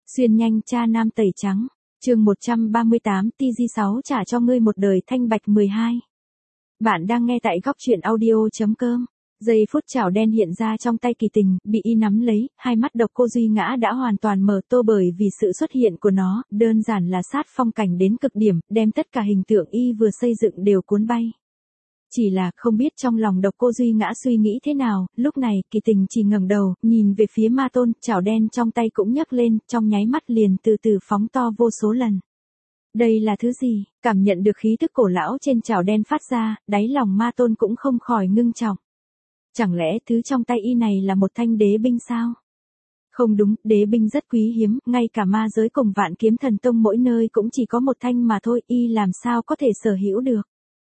Xuyên nhanh cha nam tẩy trắng, chương 138 TG6 trả cho ngươi một đời thanh bạch 12. Bạn đang nghe tại góc truyện audio.com. Giây phút chảo đen hiện ra trong tay Kỳ Tình, bị y nắm lấy, hai mắt độc cô Duy Ngã đã hoàn toàn mở to bởi vì sự xuất hiện của nó, đơn giản là sát phong cảnh đến cực điểm, đem tất cả hình tượng y vừa xây dựng đều cuốn bay. Chỉ là không biết trong lòng độc cô Duy Ngã suy nghĩ thế nào, lúc này Kỳ Tình chỉ ngẩng đầu, nhìn về phía ma tôn, chảo đen trong tay cũng nhấc lên, trong nháy mắt liền từ từ phóng to vô số lần. Đây là thứ gì? Cảm nhận được khí tức cổ lão trên chảo đen phát ra, đáy lòng ma tôn cũng không khỏi ngưng trọng. Chẳng lẽ thứ trong tay y này là một thanh đế binh sao? Không đúng, đế binh rất quý hiếm, ngay cả ma giới cùng Vạn Kiếm Thần Tông mỗi nơi cũng chỉ có một thanh mà thôi, y làm sao có thể sở hữu được.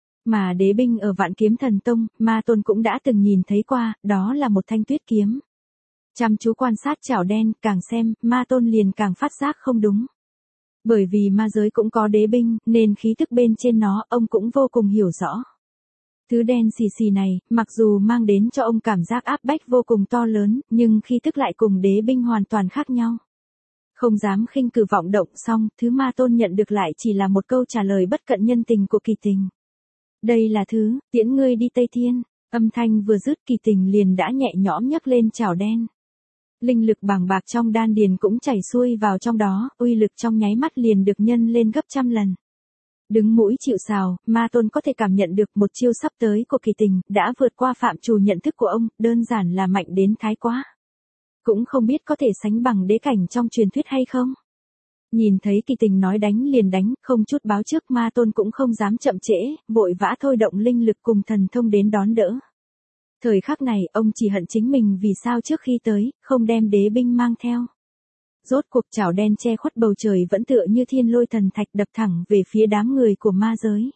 Mà đế binh ở Vạn Kiếm Thần Tông, ma tôn cũng đã từng nhìn thấy qua, đó là một thanh tuyết kiếm. Chăm chú quan sát chảo đen, càng xem, ma tôn liền càng phát giác không đúng. Bởi vì ma giới cũng có đế binh, nên khí tức bên trên nó, ông cũng vô cùng hiểu rõ. Thứ đen xì xì này, mặc dù mang đến cho ông cảm giác áp bách vô cùng to lớn, nhưng khí tức lại cùng đế binh hoàn toàn khác nhau. Không dám khinh cử vọng động xong, thứ ma tôn nhận được lại chỉ là một câu trả lời bất cận nhân tình của Kỳ Tình. Đây là thứ, tiễn ngươi đi Tây Thiên, âm thanh vừa dứt Kỳ Tình liền đã nhẹ nhõm nhấc lên chảo đen. Linh lực bàng bạc trong đan điền cũng chảy xuôi vào trong đó, uy lực trong nháy mắt liền được nhân lên gấp trăm lần. Đứng mũi chịu sào, ma tôn có thể cảm nhận được một chiêu sắp tới của Kỳ Tình, đã vượt qua phạm trù nhận thức của ông, đơn giản là mạnh đến thái quá. Cũng không biết có thể sánh bằng đế cảnh trong truyền thuyết hay không. Nhìn thấy Kỳ Tình nói đánh liền đánh, không chút báo trước ma tôn cũng không dám chậm trễ, vội vã thôi động linh lực cùng thần thông đến đón đỡ. Thời khắc này, ông chỉ hận chính mình vì sao trước khi tới, không đem đế binh mang theo. Rốt cuộc chảo đen che khuất bầu trời vẫn tựa như thiên lôi thần thạch đập thẳng về phía đám người của ma giới.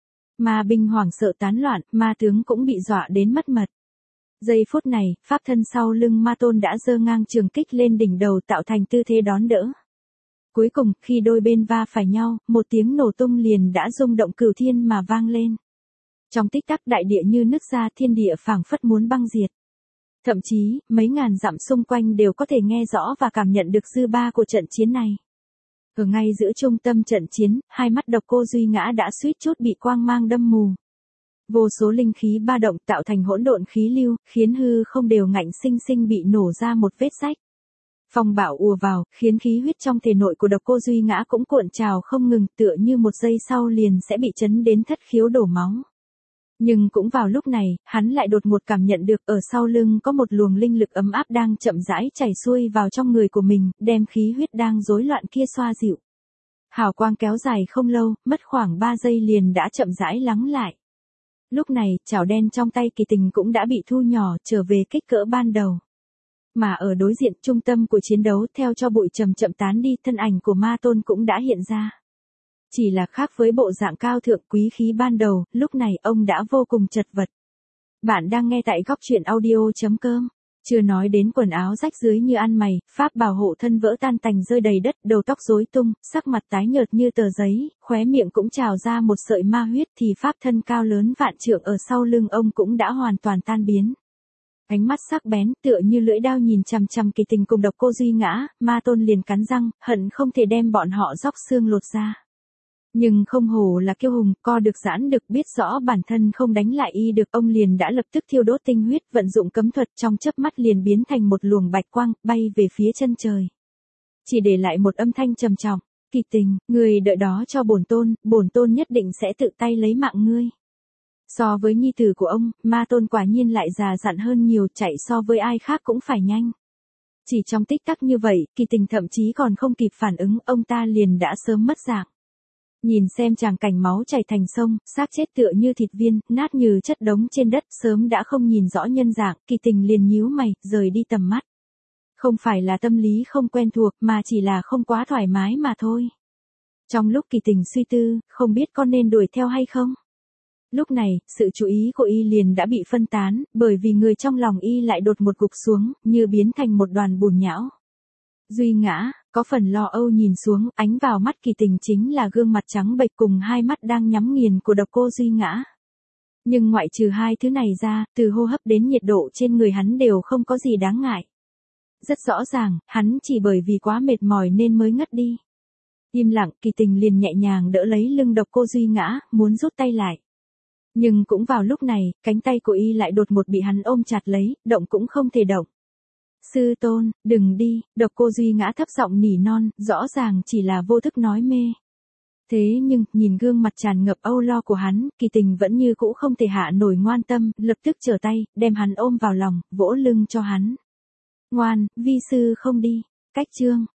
Ma binh hoảng sợ tán loạn, ma tướng cũng bị dọa đến mất mật. Giây phút này, pháp thân sau lưng ma tôn đã giơ ngang trường kích lên đỉnh đầu tạo thành tư thế đón đỡ. Cuối cùng, khi đôi bên va phải nhau, một tiếng nổ tung liền đã rung động cửu thiên mà vang lên. Trong tích tắc đại địa như nứt ra, thiên địa phảng phất muốn băng diệt. Thậm chí, mấy ngàn dặm xung quanh đều có thể nghe rõ và cảm nhận được dư ba của trận chiến này. Ở ngay giữa trung tâm trận chiến, hai mắt độc cô Duy Ngã đã suýt chút bị quang mang đâm mù. Vô số linh khí ba động tạo thành hỗn độn khí lưu, khiến hư không đều ngạnh sinh sinh bị nổ ra một vết rách. Phong bạo ùa vào, khiến khí huyết trong thể nội của độc cô Duy Ngã cũng cuộn trào không ngừng, tựa như một giây sau liền sẽ bị chấn đến thất khiếu đổ máu. Nhưng cũng vào lúc này, hắn lại đột ngột cảm nhận được ở sau lưng có một luồng linh lực ấm áp đang chậm rãi chảy xuôi vào trong người của mình, đem khí huyết đang rối loạn kia xoa dịu. Hào quang kéo dài không lâu, mất khoảng 3 giây liền đã chậm rãi lắng lại. Lúc này, chảo đen trong tay Kỳ Tình cũng đã bị thu nhỏ trở về kích cỡ ban đầu. Mà ở đối diện trung tâm của chiến đấu theo cho bụi chậm chậm tán đi, thân ảnh của ma tôn cũng đã hiện ra. Chỉ là khác với bộ dạng cao thượng quý khí ban đầu, lúc này ông đã vô cùng chật vật. Bạn đang nghe tại góc truyện audio.com. Chưa nói đến quần áo rách rưới như ăn mày, pháp bảo hộ thân vỡ tan tành rơi đầy đất, đầu tóc rối tung, sắc mặt tái nhợt như tờ giấy, khóe miệng cũng trào ra một sợi ma huyết, thì pháp thân cao lớn vạn trượng ở sau lưng ông cũng đã hoàn toàn tan biến. Ánh mắt sắc bén, tựa như lưỡi đao nhìn chằm chằm Kỳ Tình cùng độc cô Duy Ngã, ma tôn liền cắn răng, hận không thể đem bọn họ róc xương lột ra. Nhưng không hổ là kiêu hùng, co được giãn được, biết rõ bản thân không đánh lại y được, ông liền đã lập tức thiêu đốt tinh huyết, vận dụng cấm thuật, trong chớp mắt liền biến thành một luồng bạch quang, bay về phía chân trời. Chỉ để lại một âm thanh trầm trọng, Kỳ Tình, người đợi đó cho bổn tôn nhất định sẽ tự tay lấy mạng ngươi. So với nhi tử của ông, ma tôn quả nhiên lại già dặn hơn nhiều, chạy so với ai khác cũng phải nhanh. Chỉ trong tích tắc như vậy, Kỳ Tình thậm chí còn không kịp phản ứng, ông ta liền đã sớm mất dạng. Nhìn xem tràng cảnh máu chảy thành sông, xác chết tựa như thịt viên, nát như chất đống trên đất, sớm đã không nhìn rõ nhân dạng, Kỳ Tình liền nhíu mày, rời đi tầm mắt. Không phải là tâm lý không quen thuộc, mà chỉ là không quá thoải mái mà thôi. Trong lúc Kỳ Tình suy tư, không biết có nên đuổi theo hay không. Lúc này, sự chú ý của y liền đã bị phân tán, bởi vì người trong lòng y lại đột một gục xuống, như biến thành một đoàn bùn nhão. Duy Ngã, có phần lo âu nhìn xuống, ánh vào mắt Kỳ Tình chính là gương mặt trắng bệch cùng hai mắt đang nhắm nghiền của độc cô Duy Ngã. Nhưng ngoại trừ hai thứ này ra, từ hô hấp đến nhiệt độ trên người hắn đều không có gì đáng ngại. Rất rõ ràng, hắn chỉ bởi vì quá mệt mỏi nên mới ngất đi. Im lặng, Kỳ Tình liền nhẹ nhàng đỡ lấy lưng Độc Cô Duy ngã, muốn rút tay lại. Nhưng cũng vào lúc này, cánh tay của y lại đột ngột bị hắn ôm chặt lấy, động cũng không thể động. Sư tôn, đừng đi, Độc Cô Duy ngã thấp giọng nỉ non, rõ ràng chỉ là vô thức nói mê. Thế nhưng, nhìn gương mặt tràn ngập âu lo của hắn, Kỳ Tình vẫn như cũ không thể hạ nổi ngoan tâm, lập tức trở tay, đem hắn ôm vào lòng, vỗ lưng cho hắn. Ngoan, vi sư không đi. Cách chương